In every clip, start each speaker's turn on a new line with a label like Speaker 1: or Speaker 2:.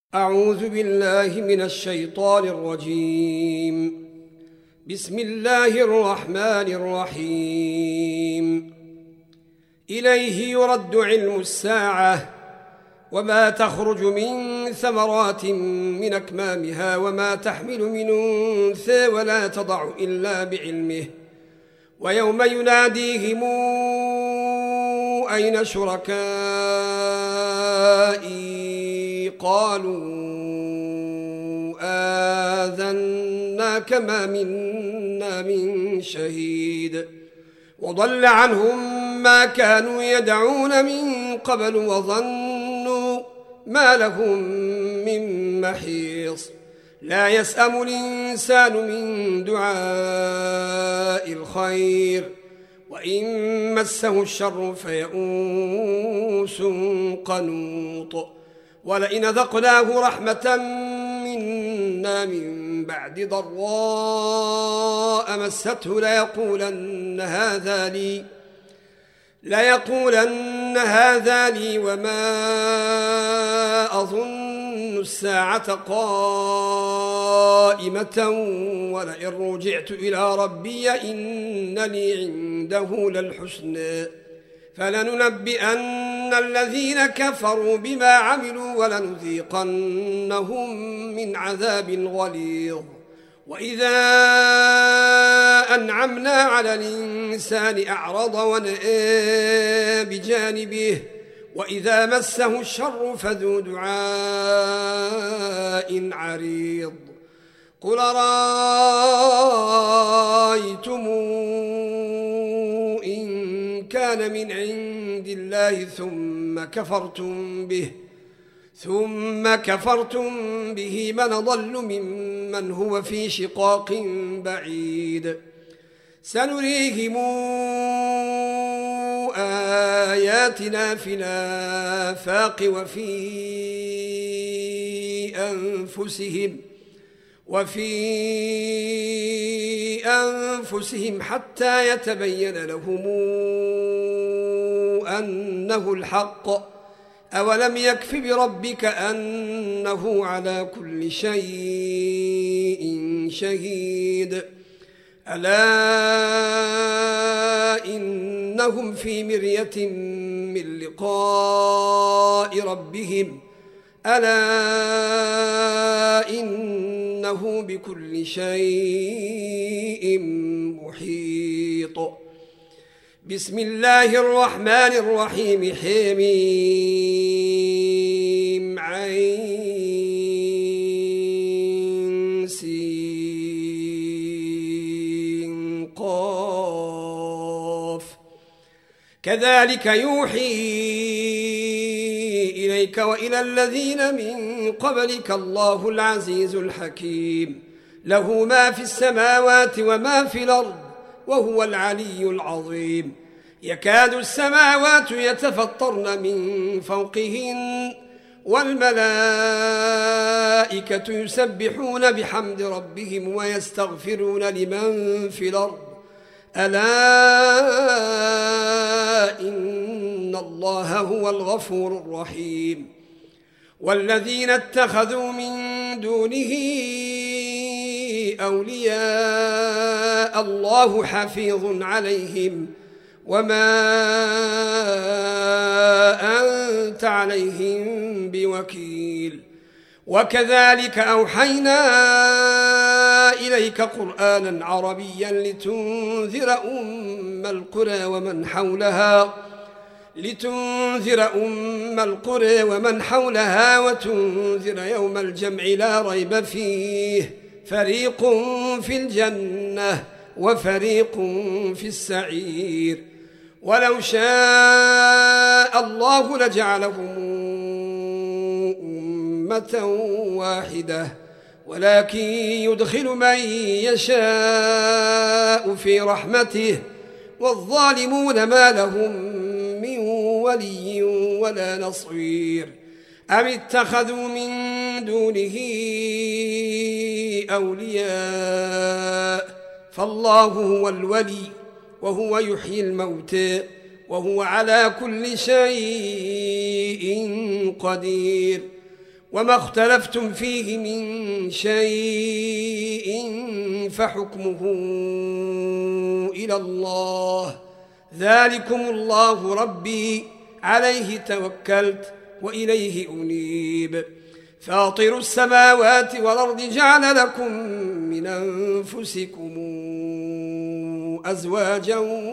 Speaker 1: أعوذ بالله من الشيطان الرجيم. بسم الله الرحمن الرحيم. إليه يرد علم الساعة وما تخرج من ثمرات من أكمامها وما تحمل من أنثى ولا تضع إلا بعلمه ويوم يناديهم أين شركائي قالوا آذناك ما منا من شهيد وضل عنهم ما كانوا يدعون من قبل وظنوا ما لهم من محيص. لا يسأم الإنسان من دعاء الخير وإن مسه الشر فيئوس قنوط. ولئن ذقناه رحمة منا من بعد ضراء مسته ليقولن هذا لي وما أظن الساعة قائمة ولئن رجعت إلى ربي إن لي عنده للحسنى فلننبئن الذين كفروا بما عملوا ولنذيقنهم من عذاب غليظ. وإذا أنعمنا على الإنسان أعرض ونأى بجانبه وإذا مسه الشر فذو دعاء عريض. قل رأيتم إن كان من عند الله ثم كفرتم به من ضل ممن هو في شقاق بعيد. سنريهم آياتنا في الآفاق وفي أنفسهم حتى يتبين لهم أنه الحق. أولم يكف بربك أنه على كل شيء شهيد. ألا إنهم في مرية من لقاء ربهم ألا إنه بكل شيء محيط. بسم الله الرحمن الرحيم. حميم عين سين قاف. كذلك يوحي إليك وإلى الذين من قبلك الله العزيز الحكيم له ما في السماوات وما في الأرض وهو العلي العظيم. يكاد السماوات يتفطرن من فوقهن والملائكة يسبحون بحمد ربهم ويستغفرون لمن في الأرض ألا إن الله هو الغفور الرحيم. والذين اتخذوا من دونه أولياء الله حفيظ عليهم وما أنت عليهم بوكيل. وكذلك أوحينا إليك قرآنا عربيا لتنذر أم القرى ومن حولها وتنذر يوم الجمع لا ريب فيه فريق في الجنة وفريق في السعير. ولو شاء الله لجعلهم أمة واحدة ولكن يدخل من يشاء في رحمته والظالمون ما لهم من ولي ولا نصير. أم اتخذوا من دونه أولياء فالله هو الولي وهو يحيي الموتى وهو على كل شيء قدير. وما اختلفتم فيه من شيء فحكمه إلى الله، ذلكم الله ربي عليه توكلت وإليه أنيب. فاطر السماوات والأرض جعل لكم من أنفسكم أزواجا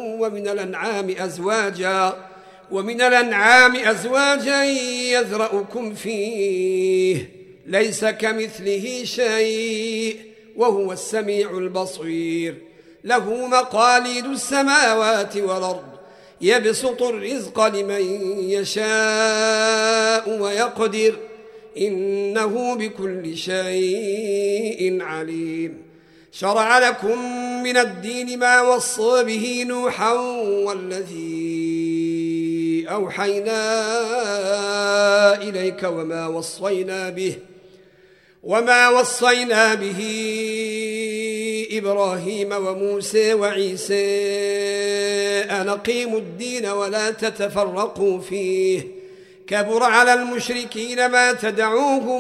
Speaker 1: ومن الأنعام أزواجا يذرأكم فيه، ليس كمثله شيء وهو السميع البصير. له مقاليد السماوات والأرض يبسط الرزق لمن يشاء ويقدر، إنه بكل شيء عليم. شرع لكم من الدين ما وصى به نوحا والذي أوحينا إليك وما وصينا به إبراهيم وموسى وعيسى أن أقيموا الدين ولا تتفرقوا فيه، كبر على المشركين ما تدعوهم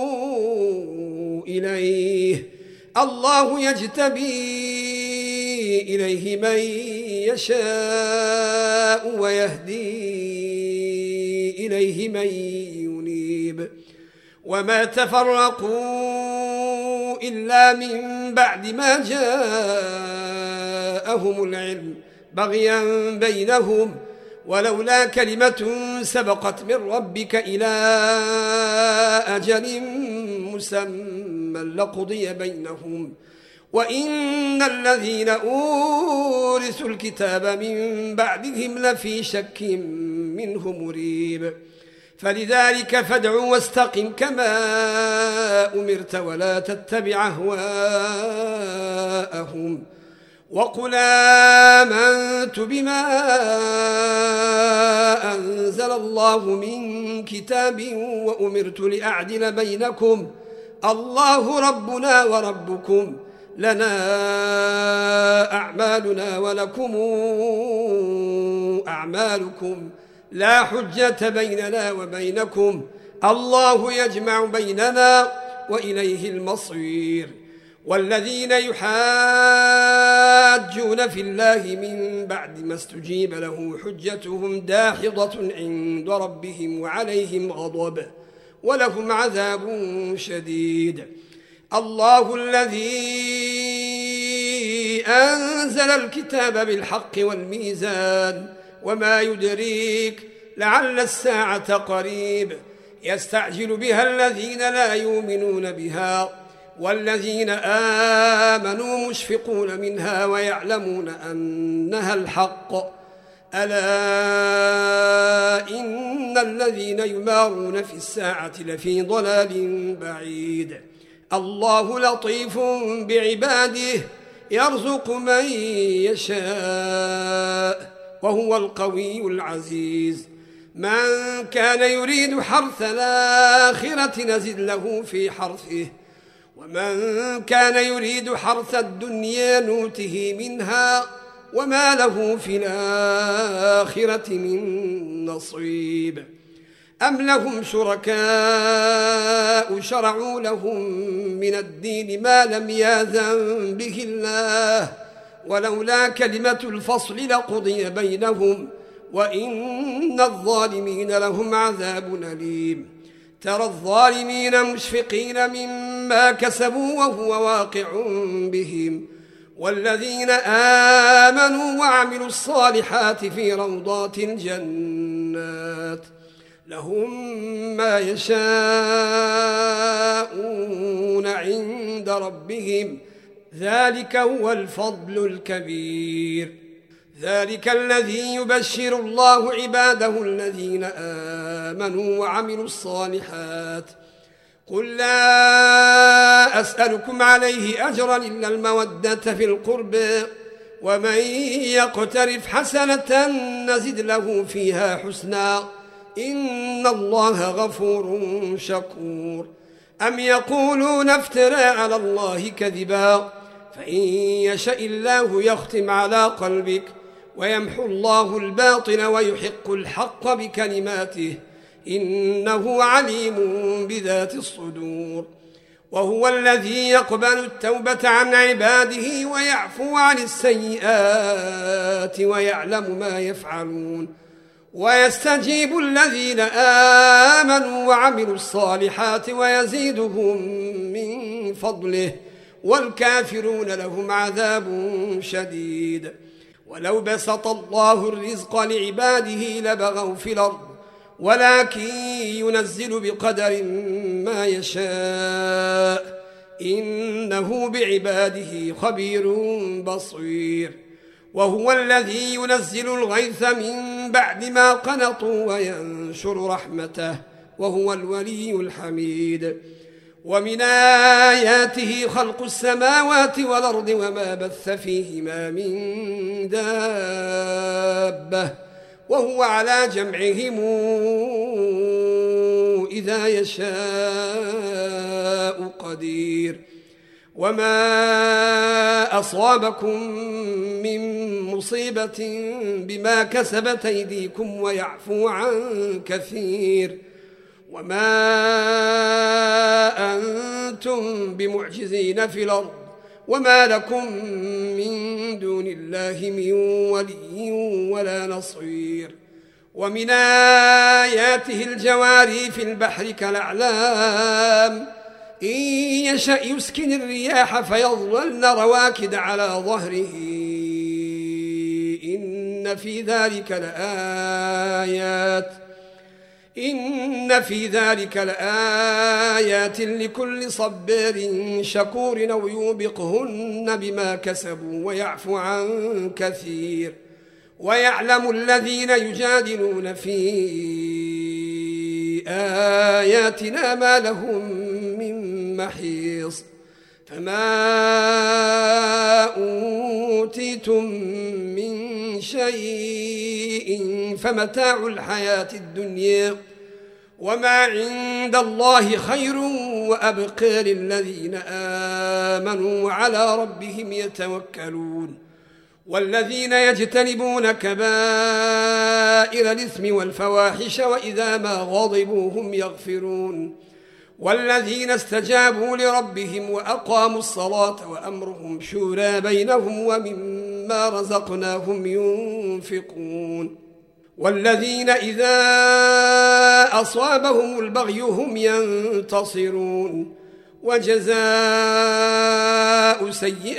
Speaker 1: إليه، الله يجتبي إليه من يشاء ويهدي إليه من ينيب. وما تفرقوا إلا من بعد ما جاءهم العلم بغيا بينهم، ولولا كلمة سبقت من ربك إلى أجل مسمى لقضي بينهم، وإن الذين أورثوا الكتاب من بعدهم لفي شك منه مريب. فلذلك فادع واستقم كما أمرت ولا تتبع أهواءهم، وقل آمنت بما أنزل الله من كتاب وأمرت لأعدل بينكم، الله ربنا وربكم، لنا أعمالنا ولكم أعمالكم، لا حجة بيننا وبينكم، الله يجمع بيننا وإليه المصير. والذين يحاجون في الله من بعد ما استجيب له حجتهم داحضة عند ربهم وعليهم غضب ولهم عذاب شديد. الله الذي أنزل الكتاب بالحق والميزان، وما يدريك لعل الساعة قريب، يستعجل بها الذين لا يؤمنون بها، والذين آمنوا مشفقون منها ويعلمون أنها الحق، ألا إن الذين يمارون في الساعة لفي ضلال بعيد. الله لطيف بعباده يرزق من يشاء وهو القوي العزيز. من كان يريد حرث الآخرة نزد له في حرثه، ومن كان يريد حرث الدنيا نوته منها وما له في الآخرة من نصيب. أم لهم شركاء شرعوا لهم من الدين ما لم يأذن به الله، ولولا كلمة الفصل لقضي بينهم، وإن الظالمين لهم عذاب أليم. ترى الظالمين مشفقين مما كسبوا وهو واقع بهم، والذين آمنوا وعملوا الصالحات في روضات الجنات لهم ما يشاءون عند ربهم، ذلك هو الفضل الكبير. ذلك الذي يبشر الله عباده الذين آمنوا وعملوا الصالحات. قل لا أسألكم عليه أجرا إلا المودة في القربى، ومن يقترف حسنة نزد له فيها حسنا، إن الله غفور شكور. أم يقولون افترى على الله كذبا، فإن يشاء الله يختم على قلبك ويمحو الله الباطل ويحق الحق بكلماته، إنه عليم بذات الصدور وهو الذي يقبل التوبة عن عباده ويعفو عن السيئات ويعلم ما يفعلون ويستجيب الذين آمنوا وعملوا الصالحات ويزيدهم من فضله والكافرون لهم عذاب شديد ولو بسط الله الرزق لعباده لبغوا في الأرض ولكن ينزل بقدر ما يشاء إنه بعباده خبير بصير وهو الذي ينزل الغيث من بعد ما قنطوا وينشر رحمته وهو الولي الحميد ومن آياته خلق السماوات والأرض وما بث فيهما من دابة وهو على جمعهم إذا يشاء قدير وما أصابكم من مصيبة بما كسبت أيديكم ويعفو عن كثير وما أنتم بمعجزين في الأرض وما لكم من دون الله من ولي ولا نصير ومن آياته الجواري في البحر كالأعلام إن يشأ يسكن الرياح فيظللن رواكد على ظهره إن في ذلك لآيات لكل صبار شكور أو يوبقهن بما كسبوا ويعفو عن كثير ويعلم الذين يجادلون في آياتنا ما لهم من محيص فما أوتيتم من شيء فمتاع الحياة الدنيا وما عند الله خير وأبقى للذين آمنوا وعلى ربهم يتوكلون والذين يجتنبون كبائر الإثم والفواحش وإذا ما غضبوا هم يغفرون والذين استجابوا لربهم وأقاموا الصلاة وأمرهم شورى بينهم ومما رزقناهم ينفقون والذين إذا أصابهم البغي هم ينتصرون وجزاء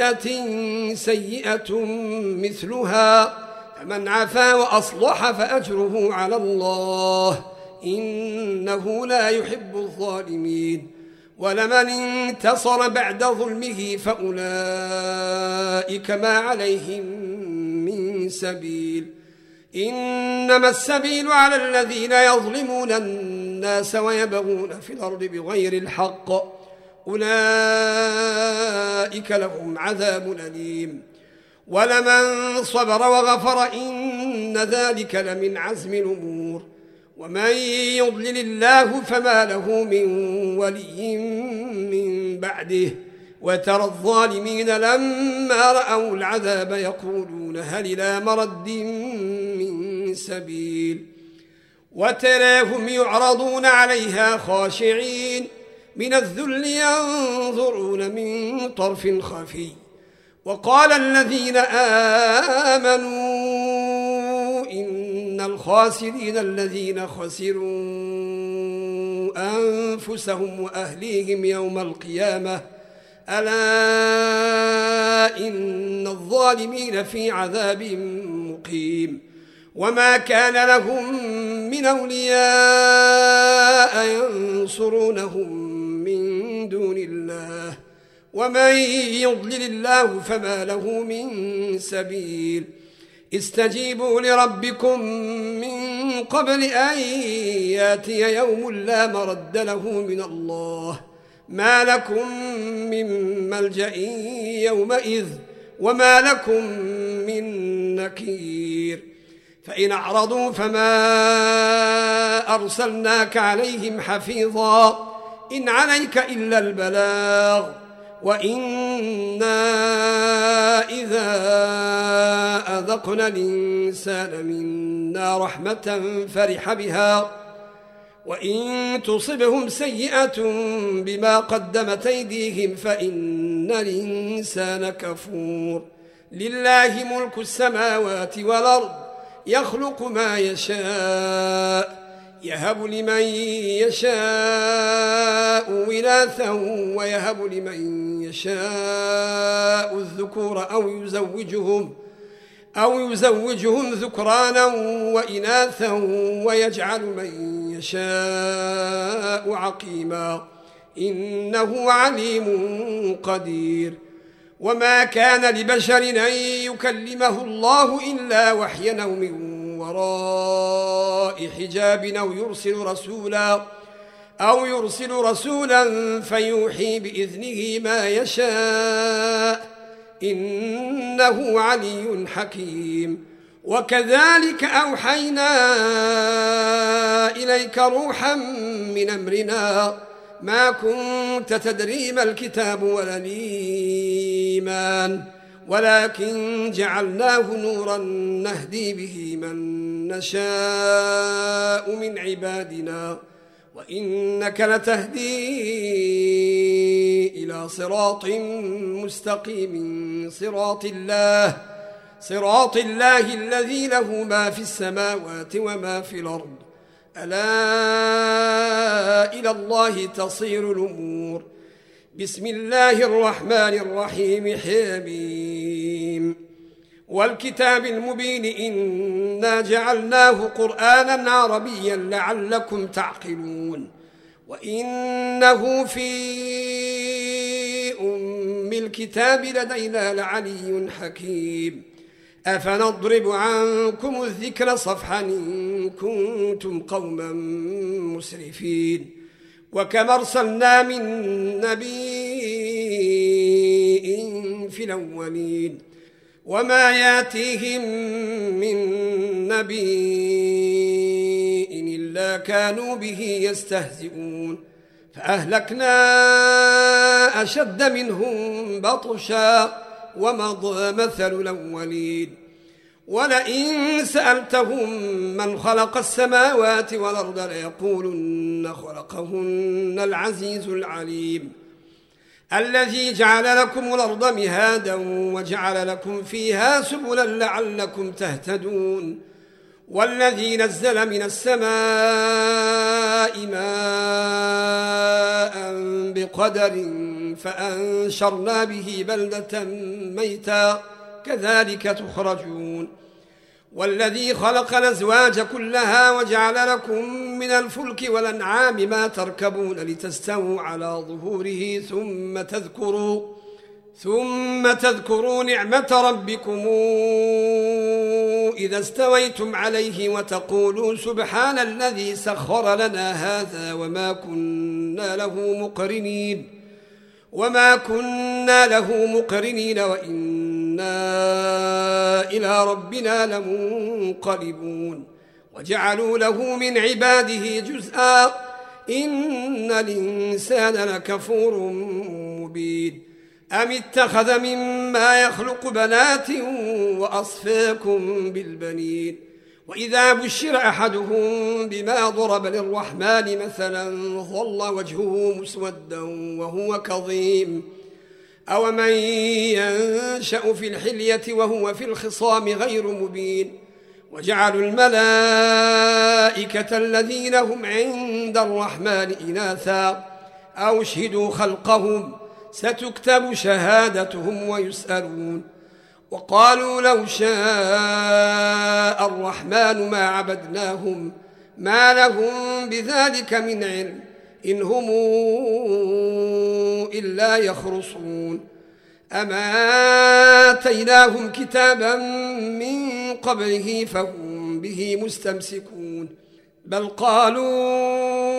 Speaker 1: سيئة مثلها فمن عفا وأصلح فأجره على الله إنه لا يحب الظالمين ولمن انتصر بعد ظلمه فأولئك ما عليهم من سبيل إنما السبيل على الذين يظلمون الناس ويبغون في الأرض بغير الحق أولئك لهم عذاب أليم ولمن صبر وغفر إن ذلك لمن عزم الأمور ومن يضلل الله فما له من ولي من بعده وترى الظالمين لما رأوا العذاب يقولون هل إلى مرد من سبيل وتراهم يعرضون عليها خاشعين من الذل ينظرون من طرف خفي وقال الذين آمنوا إن الخاسرين الذين خسروا أنفسهم وأهليهم يوم القيامة ألا إن الظالمين في عذاب مقيم وما كان لهم من أولياء ينصرونهم من دون الله ومن يضلل الله فما له من سبيل استجيبوا لربكم من قبل أن ياتي يوم لا مرد له من الله ما لكم من ملجأ يومئذ وما لكم من نكير فإن أعرضوا فما أرسلناك عليهم حفيظا إن عليك إلا البلاغ وإنا إذا أذقنا الإنسان منا رحمة فرح بها وإن تصبهم سيئة بما قدمت أيديهم فإن الإنسان كفور. لله ملك السماوات والأرض يخلق ما يشاء يهب لمن يشاء إناثا ويهب لمن يشاء الذكور أو يزوجهم ذكرانا وإناثا ويجعل من يشاء عقيما إنه عليم قدير. وما كان لبشر أن يكلمه الله إلا وحيا أو من وراء حجاب أو يرسل رسولا فيوحي بإذنه ما يشاء إنه علي حكيم. وكذلك أوحينا إليك روحا من أمرنا ما كنت تدري ما الكتاب ولا الإيمان ولكن جعلناه نورا نهدي به من نشاء من عبادنا وإنك لتهدي إلى صراط مستقيم صراط الله الذي له ما في السماوات وما في الأرض ألا إلى الله تصير الأمور. بسم الله الرحمن الرحيم حميم والكتاب المبين إنا جعلناه قرآنا عربيا لعلكم تعقلون وإنه في أم الكتاب لدينا لعلي حكيم. أفنضرب عنكم الذكر صفحا إن كنتم قوما مسرفين. وكما أرسلنا من نبي في الأولين وما ياتيهم من نبي إلا كانوا به يستهزئون فأهلكنا أشد منهم بطشا ومضى مثل الأولين. ولئن سألتهم من خلق السماوات والأرض ليقولن خلقهن العزيز العليم الذي جعل لكم الأرض مهادا وجعل لكم فيها سبلا لعلكم تهتدون والذي نزل من السماء ماء بقدر فأنشرنا به بلدة ميتا كذلك تخرجون والذي خلق الأزواج كلها وجعل لكم من الفلك والأنعام ما تركبون لتستووا على ظهوره ثم تذكروا نعمة ربكم إذا استويتم عليه وتقولوا سبحان الذي سخر لنا هذا وما كنا له مقرنين وإنا إلى ربنا لمنقلبون. وجعلوا له من عباده جزءا إن الإنسان لكفور مبين. أم اتخذ مما يخلق بنات وأصفاكم بالبنين وإذا بشر أحدهم بما ضرب للرحمن مثلا ظل وجهه مسودا وهو كظيم أومن ينشأ في الحلية وهو في الخصام غير مبين. وجعلوا الملائكة الذين هم عند الرحمن إناثا أو شهدوا خلقهم ستكتب شهادتهم ويسألون. وقالوا لو شاء الرحمن ما عبدناهم ما لهم بذلك من علم إن هم إلا يخرصون. أما آتيناهم كتابا من قبله فهم به مستمسكون بل قالوا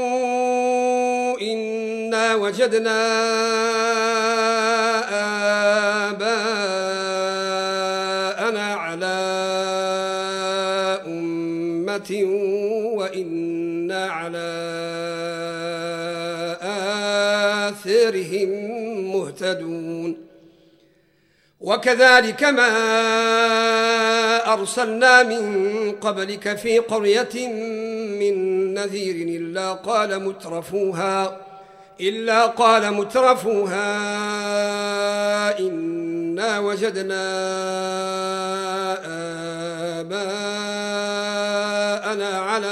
Speaker 1: إنا وجدنا آباءنا على أمة وإنا على آثارهم مهتدون. وكذلك ما أرسلنا من قبلك في قرية من نذير إلا قال مترفوها إنا وجدنا آباءنا على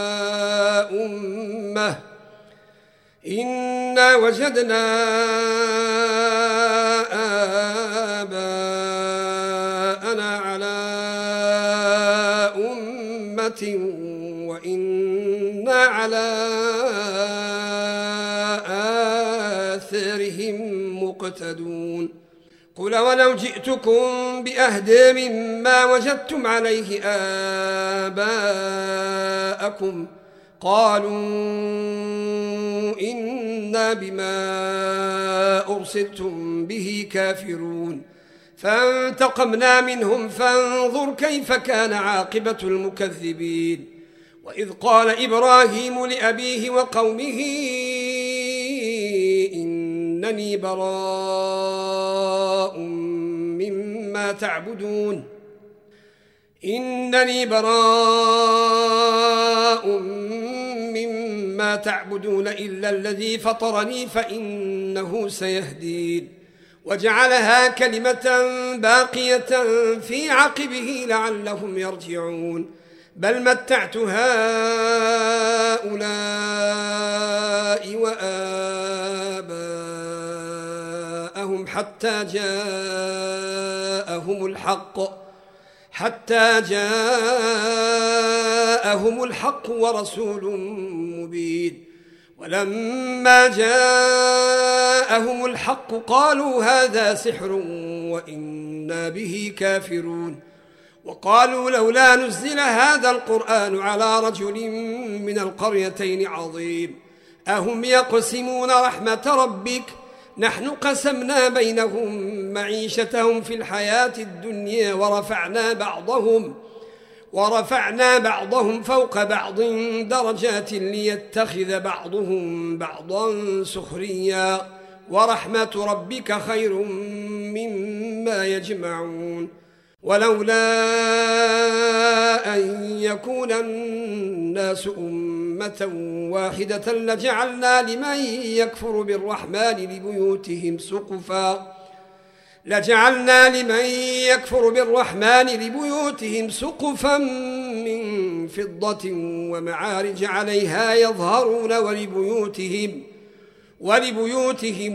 Speaker 1: أمة وإنا على آثارهم مقتدون قل ولو جئتكم بأهدى مما وجدتم عليه آباءكم قالوا إنا بما أرسلتم به كافرون فانتقمنا منهم فانظر كيف كان عاقبة المكذبين وإذ قال إبراهيم لأبيه وقومه إنني براء مما تعبدون إلا الذي فطرني فإنه سيهدين وجعلها كلمة باقية في عقبه لعلهم يرجعون بل متعت هؤلاء وآباءهم حتى جاءهم الحق ورسول مبين ولما جاءهم الحق قالوا هذا سحر وإنا به كافرون وقالوا لولا نزل هذا القرآن على رجل من القريتين عظيم أهم يقسمون رحمة ربك نحن قسمنا بينهم معيشتهم في الحياة الدنيا ورفعنا بعضهم فوق بعض درجات ليتخذ بعضهم بعضا سخريا ورحمة ربك خير مما يجمعون ولولا أن يكون الناس أمة واحدة لجعلنا لمن يكفر بالرحمن لبيوتهم سقفا من فضة ومعارج عليها يظهرون ولبيوتهم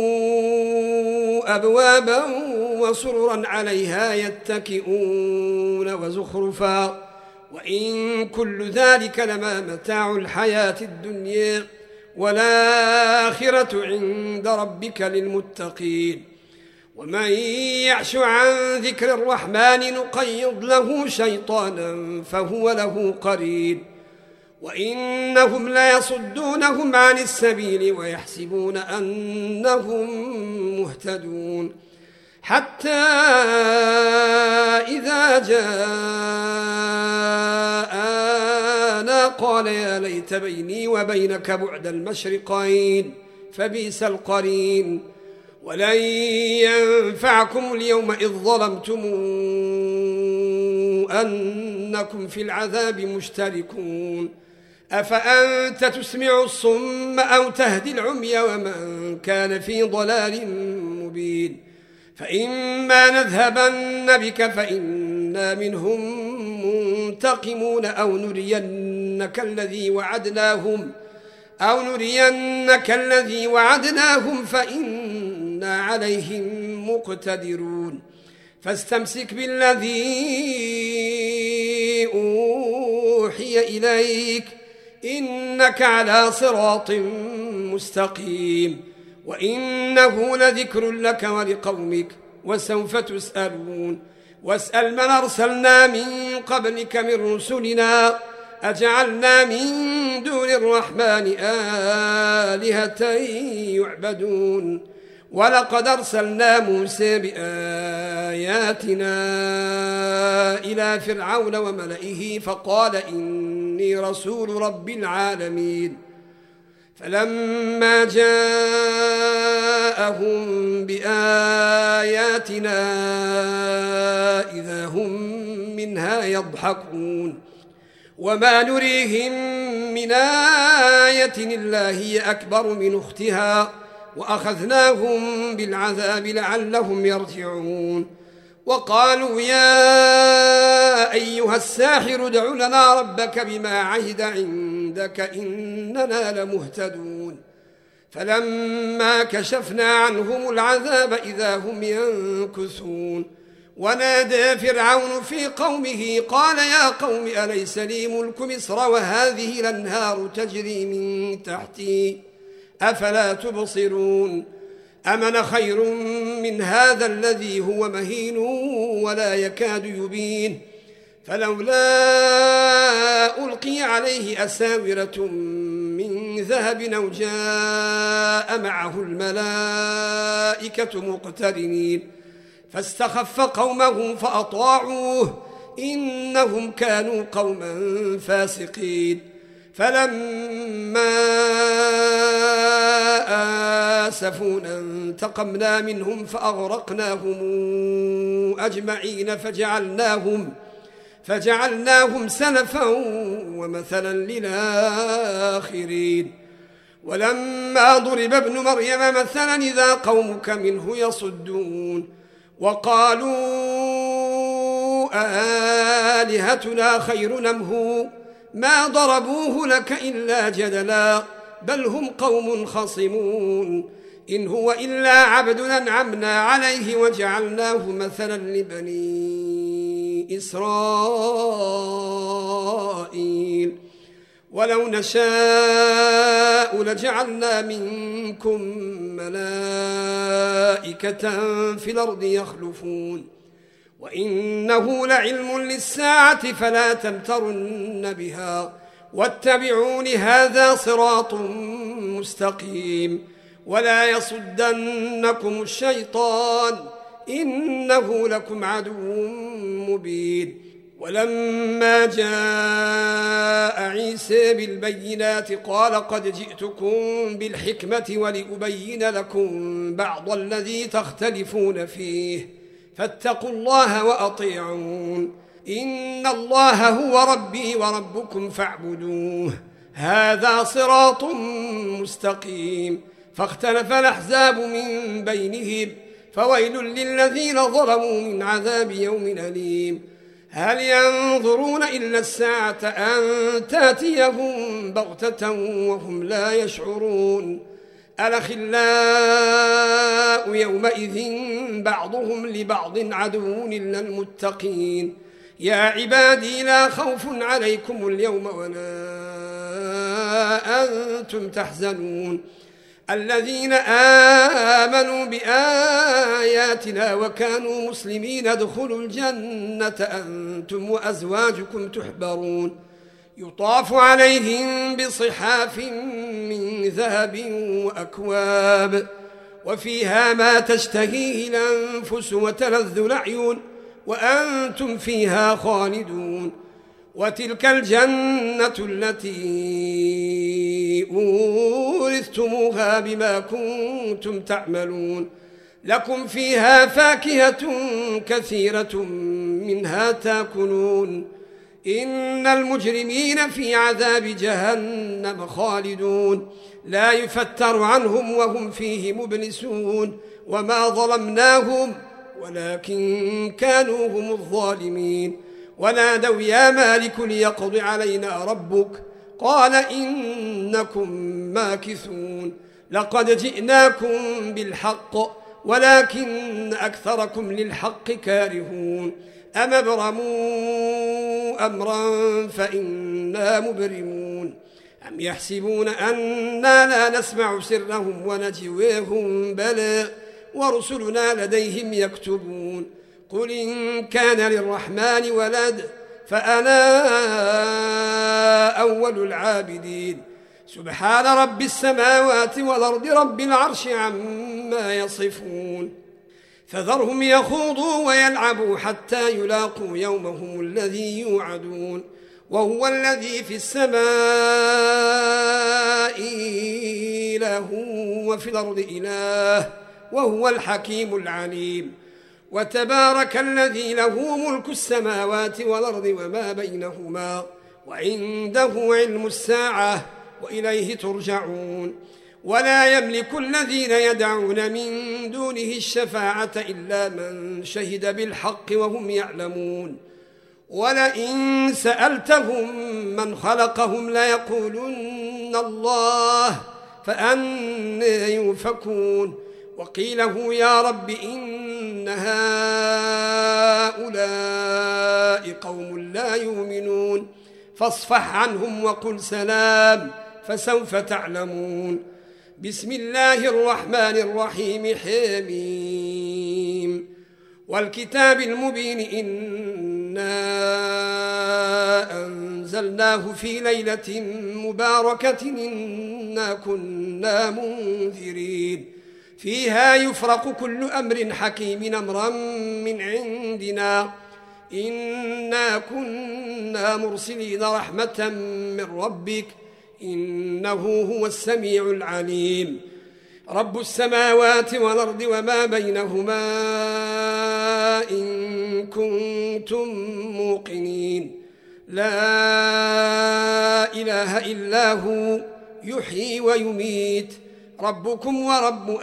Speaker 1: أبوابا وسررا عليها يتكئون وزخرفا وإن كل ذلك لما متاع الحياة الدنيا والآخرة عند ربك للمتقين ومن يعش عن ذكر الرحمن نقيض له شيطانا فهو له قرين وإنهم ليصدونهم عن السبيل ويحسبون أنهم مهتدون حتى إذا جاءنا قال يا ليت بيني وبينك بعد المشرقين فبئس القرين ولن ينفعكم اليوم إذ ظلمتم أنكم في العذاب مشتركون أفأنت تسمع الصم أو تهدي العمي ومن كان في ضلال مبين فإما نذهبن بك فإنا منهم منتقمون أو نرينك الذي وعدناهم فإنا عليهم مقتدرون فاستمسك بالذي أوحي إليك إنك على صراط مستقيم وإنه لذكر لك ولقومك وسوف تسألون واسأل من أرسلنا من قبلك من رسلنا أجعلنا من دون الرحمن آلهة يعبدون ولقد أرسلنا موسى بآياتنا إلى فرعون وملئه فقال إني رسول رب العالمين فلما جاءهم بآياتنا إذا هم منها يضحكون وما نريهم من آية إلا هي أكبر من أختها وأخذناهم بالعذاب لعلهم يرجعون وقالوا يا أيها الساحر ادع لنا ربك بما عهد عندك إننا لمهتدون فلما كشفنا عنهم العذاب إذا هم ينكثون ونادى فرعون في قومه قال يا قوم أليس لي ملك مصر وهذه الأنهار تجري من تحتي أفلا تبصرون أمن خير من هذا الذي هو مهين ولا يكاد يبين فلولا ألقي عليه أساورة من ذهب أو جاء معه الملائكة مقترنين فاستخف قومه فأطاعوه إنهم كانوا قوما فاسقين فلما آسفونا انتقمنا منهم فأغرقناهم أجمعين فجعلناهم سلفا ومثلا للآخرين ولما ضرب ابن مريم مثلا إذا قومك منه يصدون وقالوا آلهتنا خير أم هو ما ضربوه لك إلا جدلا بل هم قوم خصمون إن هو إلا عبد أنعمنا عليه وجعلناه مثلا لبني إسرائيل ولو نشاء لجعلنا منكم ملائكة في الأرض يخلفون وإنه لعلم للساعة فلا تمترن بها واتبعون هذا صراط مستقيم ولا يصدنكم الشيطان إنه لكم عدو مبين ولما جاء عيسى بالبينات قال قد جئتكم بالحكمة ولأبين لكم بعض الذي تختلفون فيه فاتقوا الله وأطيعون إن الله هو ربي وربكم فاعبدوه هذا صراط مستقيم فاختلف الأحزاب من بينهم فويل للذين ظلموا من عذاب يوم أليم هل ينظرون إلا الساعة أن تأتيهم بغتة وهم لا يشعرون الأخلاء يومئذ بعضهم لبعض عدو إلا المتقين يا عبادي لا خوف عليكم اليوم ولا أنتم تحزنون الذين آمنوا بآياتنا وكانوا مسلمين ادخلوا الجنة أنتم وأزواجكم تحبرون يطاف عليهم بصحاف من ذهب وأكواب وفيها ما تشتهيه الأنفس وتلذ الأعين وأنتم فيها خالدون وتلك الجنة التي أورثتموها بما كنتم تعملون لكم فيها فاكهة كثيرة منها تاكلون إن المجرمين في عذاب جهنم خالدون لا يفتر عنهم وهم فيه مبلسون وما ظلمناهم ولكن كانوا هم الظالمين ونادوا يا مالك ليقض علينا ربك قال إنكم ماكثون لقد جئناكم بالحق ولكن أكثركم للحق كارهون أم ابرموا أمرا فإنا مبرمون أم يحسبون أننا لا نسمع سرهم ونجويهم بلى ورسلنا لديهم يكتبون قل إن كان للرحمن ولد فأنا أول العابدين سبحان رب السماوات والأرض رب العرش عما يصفون فذرهم يخوضوا ويلعبوا حتى يلاقوا يومهم الذي يوعدون وهو الذي في السماء إله وفي الأرض إله وهو الحكيم العليم وتبارك الذي له ملك السماوات والأرض وما بينهما وعنده علم الساعة وإليه ترجعون ولا يملك الذين يدعون من دونه الشفاعة إلا من شهد بالحق وهم يعلمون ولئن سألتهم من خلقهم ليقولن الله فأنى يؤفكون وقيله يا رب إن هؤلاء قوم لا يؤمنون فاصفح عنهم وقل سلام فسوف تعلمون بسم الله الرحمن الرحيم حميم والكتاب المبين إنا أنزلناه في ليلة مباركة إنا كنا منذرين فيها يفرق كل أمر حكيم أمرا من عندنا إنا كنا مرسلين رحمة من ربك إنه هو السميع العليم رب السماوات والأرض وما بينهما إن كنتم موقنين لا إله إلا هو يحيي ويميت ربكم ورب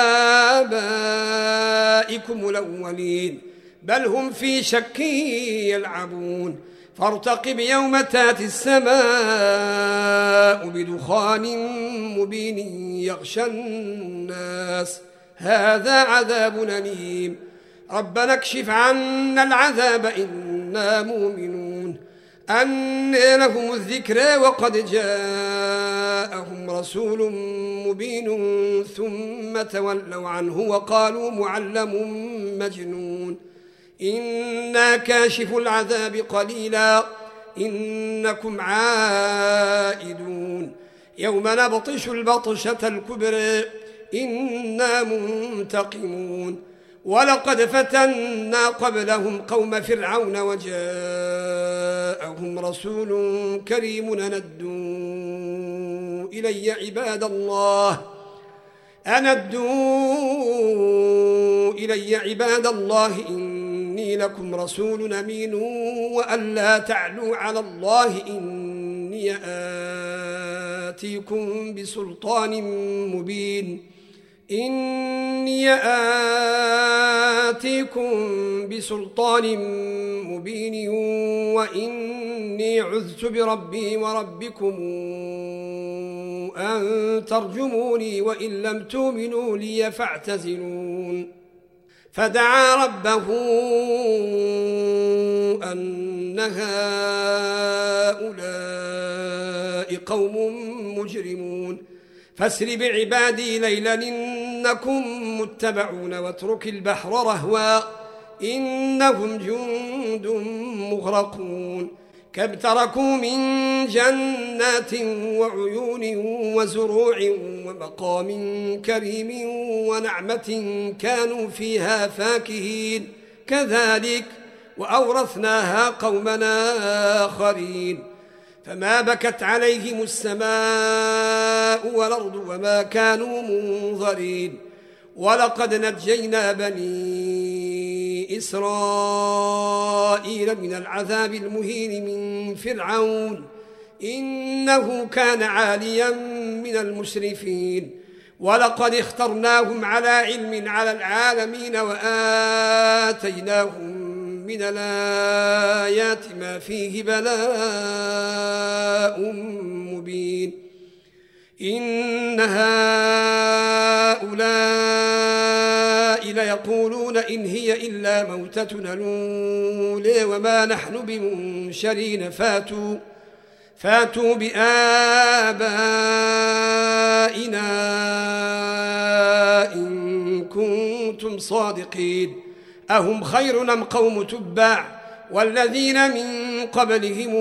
Speaker 1: آبائكم الأولين بل هم في شك يلعبون فارتقب يوم تاتي السماء بدخان مبين يغشى الناس هذا عذاب أليم ربنا اكشف عنا العذاب إنا مؤمنون أنى لهم الذكرى وقد جاءهم رسول مبين ثم تولوا عنه وقالوا معلم مجنون إنا كاشف العذاب قليلا إنكم عائدون يوم نبطش البطشة الكبرى إنا منتقمون ولقد فتنا قبلهم قوم فرعون وجاءهم رسول كريم أندوا إلي عباد الله إني لكم رسول أمين وأن لا تعلوا على الله إني آتيكم بسلطان مبين وإني عذت بربي وربكم أن ترجموني وإن لم تؤمنوا لي فاعتزلون فدعا ربه أن هؤلاء قوم مجرمون فاسر بعبادي ليلا إنكم متبعون واترك البحر رهوا إنهم جند مغرقون كم تركوا من جنات وعيون وزروع ومقام كريم ونعمة كانوا فيها فاكهين كذلك وأورثناها قومنا آخرين فما بكت عليهم السماء والأرض وما كانوا منظرين ولقد نجينا بني إسرائيل من العذاب المهين من فرعون إنه كان عاليا من المسرفين ولقد اخترناهم على علم على العالمين وآتيناهم من الآيات ما فيه بلاء مبين إن هؤلاء ليقولون إن هي إلا موتتنا الأولى وما نحن بمنشرين فاتوا بآبائنا إن كنتم صادقين أهم خير أم قوم تبع والذين من قبلهم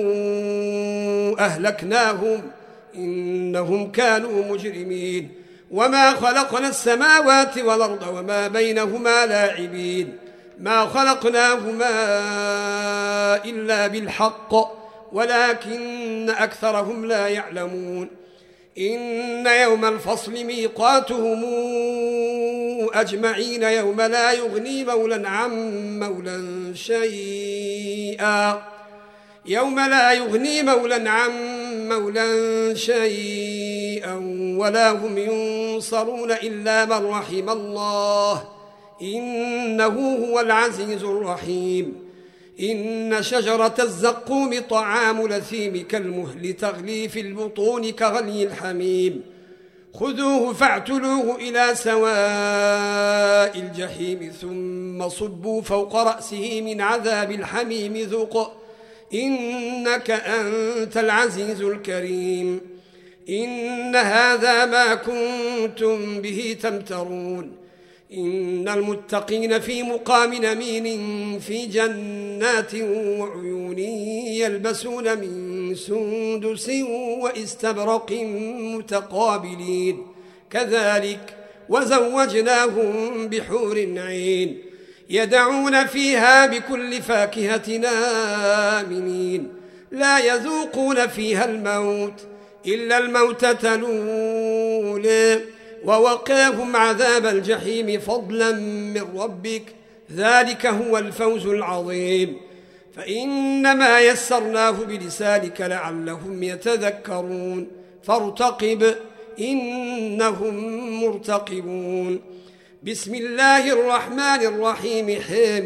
Speaker 1: أهلكناهم إنهم كانوا مجرمين وما خلقنا السماوات والأرض وما بينهما لاعبين ما خلقناهما إلا بالحق ولكن أكثرهم لا يعلمون إن يوم الفصل ميقاتهم أجمعين يوم لا يغني مولى عن مولى شيئا يوم لا يغني مولى عن مولى شيئا ولا هم ينصرون إلا من رحم الله إنه هو العزيز الرحيم. إن شجرة الزقوم طعام الأثيم كالمهل تغلي في البطون كغلي الحميم خذوه فاعتلوه إلى سواء الجحيم ثم صبوا فوق رأسه من عذاب الحميم ذق إنك أنت العزيز الكريم. إن هذا ما كنتم به تمترون. إن المتقين في مقام أمين في جنات وعيون يلبسون من سندس واستبرق متقابلين كذلك وزوجناهم بحور عين يدعون فيها بكل فاكهة آمنين لا يذوقون فيها الموت إلا الموتة الأولى ووقاهم عذاب الجحيم فضلا من ربك ذلك هو الفوز العظيم. فإنما يسرناه بلسانك لعلهم يتذكرون فارتقب إنهم مرتقبون. بسم الله الرحمن الرحيم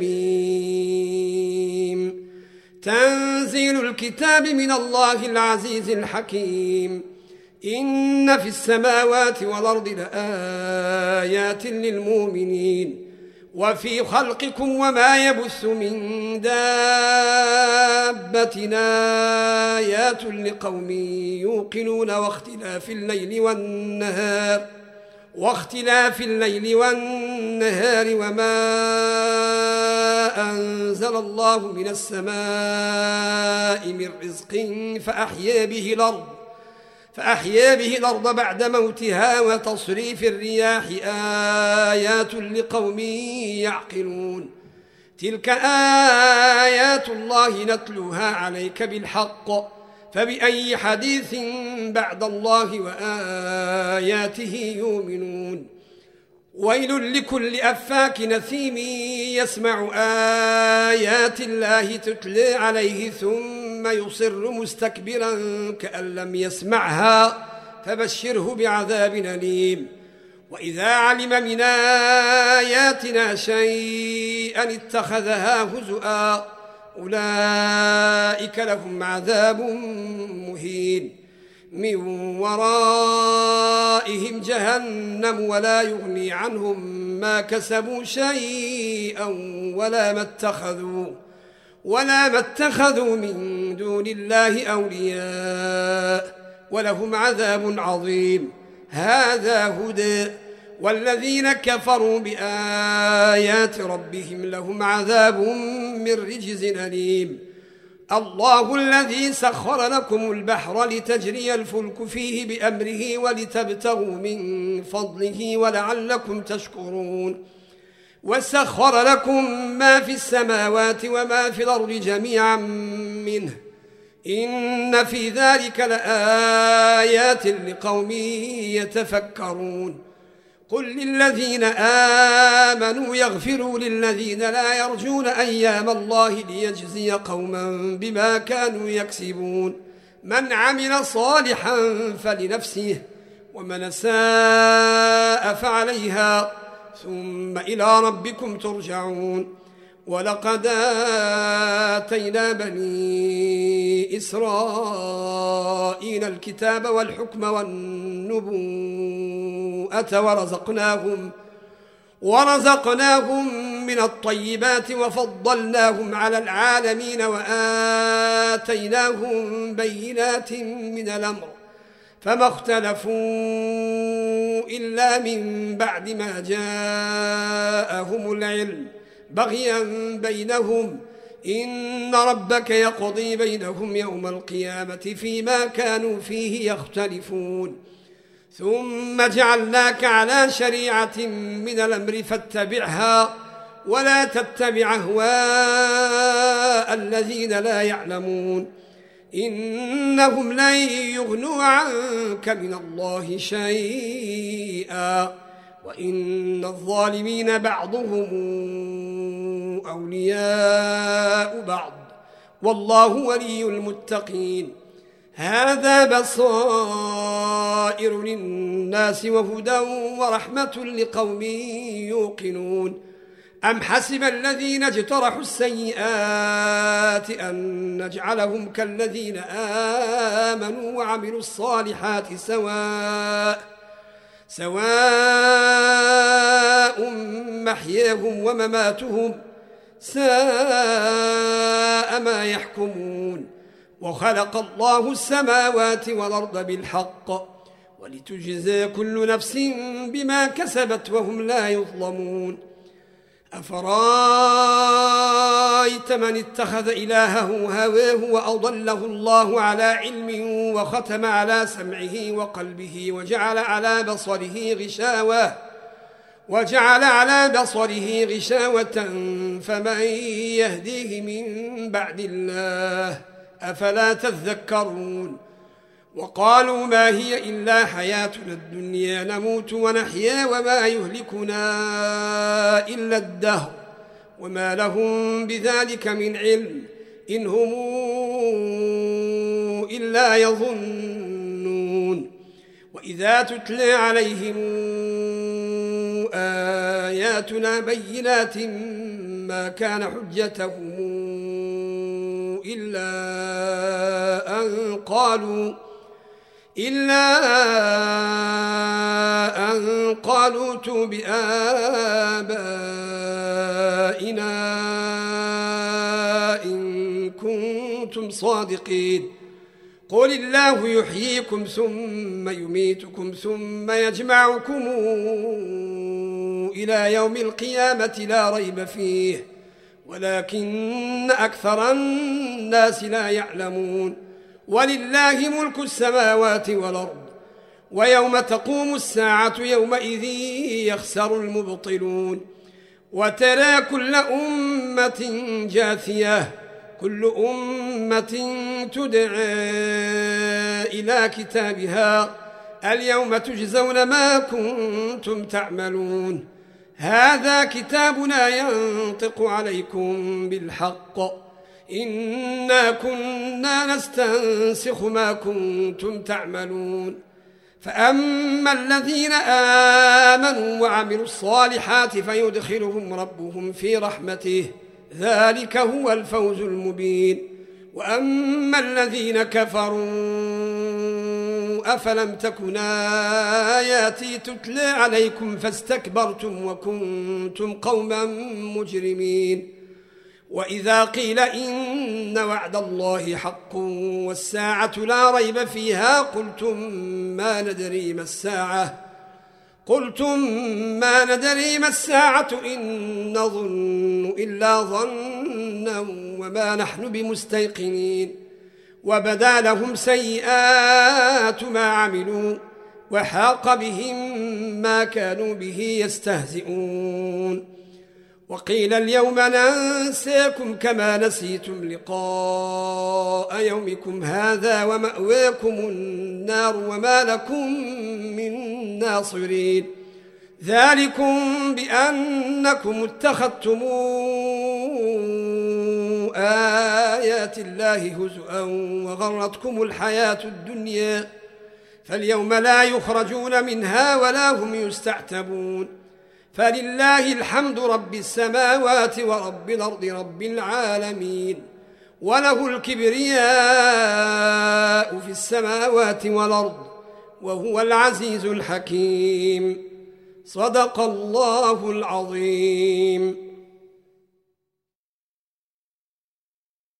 Speaker 1: حميم تنزيل الكتاب من الله العزيز الحكيم. إن في السماوات والأرض لآيات للمؤمنين وفي خلقكم وما يبث من دابة آيات لقوم يوقنون واختلاف الليل والنهار وما أنزل الله من السماء من رزق فأحيا به الأرض بعد موتها وتصريف الرياح آيات لقوم يعقلون تلك آيات الله نتلوها عليك بالحق فبأي حديث بعد الله وآياته يؤمنون. ويل لكل أفاك نثيم يسمع آيات الله تتلى عليه ثم يصر مستكبرا كأن لم يسمعها فبشره بعذاب أليم. وإذا علم من آياتنا شيئا اتخذها هزؤا أولئك لهم عذاب مهين من ورائهم جهنم ولا يغني عنهم ما كسبوا شيئا ولا ما اتخذوا من دون الله أولياء ولهم عذاب عظيم. هذا هدى والذين كفروا بآيات ربهم لهم عذاب من رجز أليم. الله الذي سخر لكم البحر لتجري الفلك فيه بأمره ولتبتغوا من فضله ولعلكم تشكرون. وسخر لكم ما في السماوات وما في الأرض جميعا منه إن في ذلك لآيات لقوم يتفكرون. قل للذين آمنوا يغفروا للذين لا يرجون أيام الله ليجزي قوما بما كانوا يكسبون. من عمل صالحا فلنفسه ومن ساء فعليها ثم إلى ربكم ترجعون. ولقد آتينا بني إسرائيل الكتاب والحكم والنبوءة ورزقناهم من الطيبات وفضلناهم على العالمين وآتيناهم بينات من الأمر فما اختلفوا إلا من بعد ما جاءهم العلم بغيا بينهم إن ربك يقضي بينهم يوم القيامة فيما كانوا فيه يختلفون. ثم جعلناك على شريعة من الأمر فاتبعها ولا تتبع أهواء الذين لا يعلمون إنهم لن يغنوا عنك من الله شيئا وإن الظالمين بعضهم أولياء بعض والله ولي المتقين. هذا بصائر للناس وهدى ورحمة لقوم يوقنون. أم حسب الذين اجترحوا السيئات أن نجعلهم كالذين آمنوا وعملوا الصالحات سواء محياهم ومماتهم ساء ما يحكمون. وخلق الله السماوات والأرض بالحق ولتجزى كل نفس بما كسبت وهم لا يظلمون. أفرأيت من اتخذ إلهه هواه وأضله الله على علم وختم على سمعه وقلبه وجعل على بصره غشاوة فمن يهديه من بعد الله أفلا تذكرون. وقالوا ما هي إلا حياتنا الدنيا نموت ونحيا وما يهلكنا إلا الدهر وما لهم بذلك من علم إن هم إلا يظنون. وإذا تتلى عليهم آياتنا بينات ما كان حجتهم إلا أن قالوا ائتوا بآبائنا إن كنتم صادقين. قل الله يحييكم ثم يميتكم ثم يجمعكم إلى يوم القيامة لا ريب فيه ولكن أكثر الناس لا يعلمون. ولله ملك السماوات والأرض ويوم تقوم الساعة يومئذ يخسر المبطلون. وترى كل أمة جاثية كل أمة تدعى إلى كتابها اليوم تجزون ما كنتم تعملون. هذا كتابنا ينطق عليكم بالحق إنا كنا نستنسخ ما كنتم تعملون. فأما الذين آمنوا وعملوا الصالحات فيدخلهم ربهم في رحمته ذلك هو الفوز المبين. وأما الذين كفروا أفلم تكن آياتي تتلى عليكم فاستكبرتم وكنتم قوما مجرمين. وإذا قيل إن وعد الله حق والساعة لا ريب فيها قلتم ما ندري ما الساعة إن نظن إلا ظنا وما نحن بمستيقنين. وبدا لهم سيئات ما عملوا وحاق بهم ما كانوا به يستهزئون. وقيل اليوم ننساكم كما نسيتم لقاء يومكم هذا ومأواكم النار وما لكم من ناصرين. ذلكم بأنكم اتخذتم آيات الله هزؤا وغرتكم الحياة الدنيا فاليوم لا يخرجون منها ولا هم يستعتبون. فلله الحمد رب السماوات ورب الأرض رب العالمين وله الكبرياء في السماوات والأرض وهو العزيز الحكيم. صدق الله العظيم.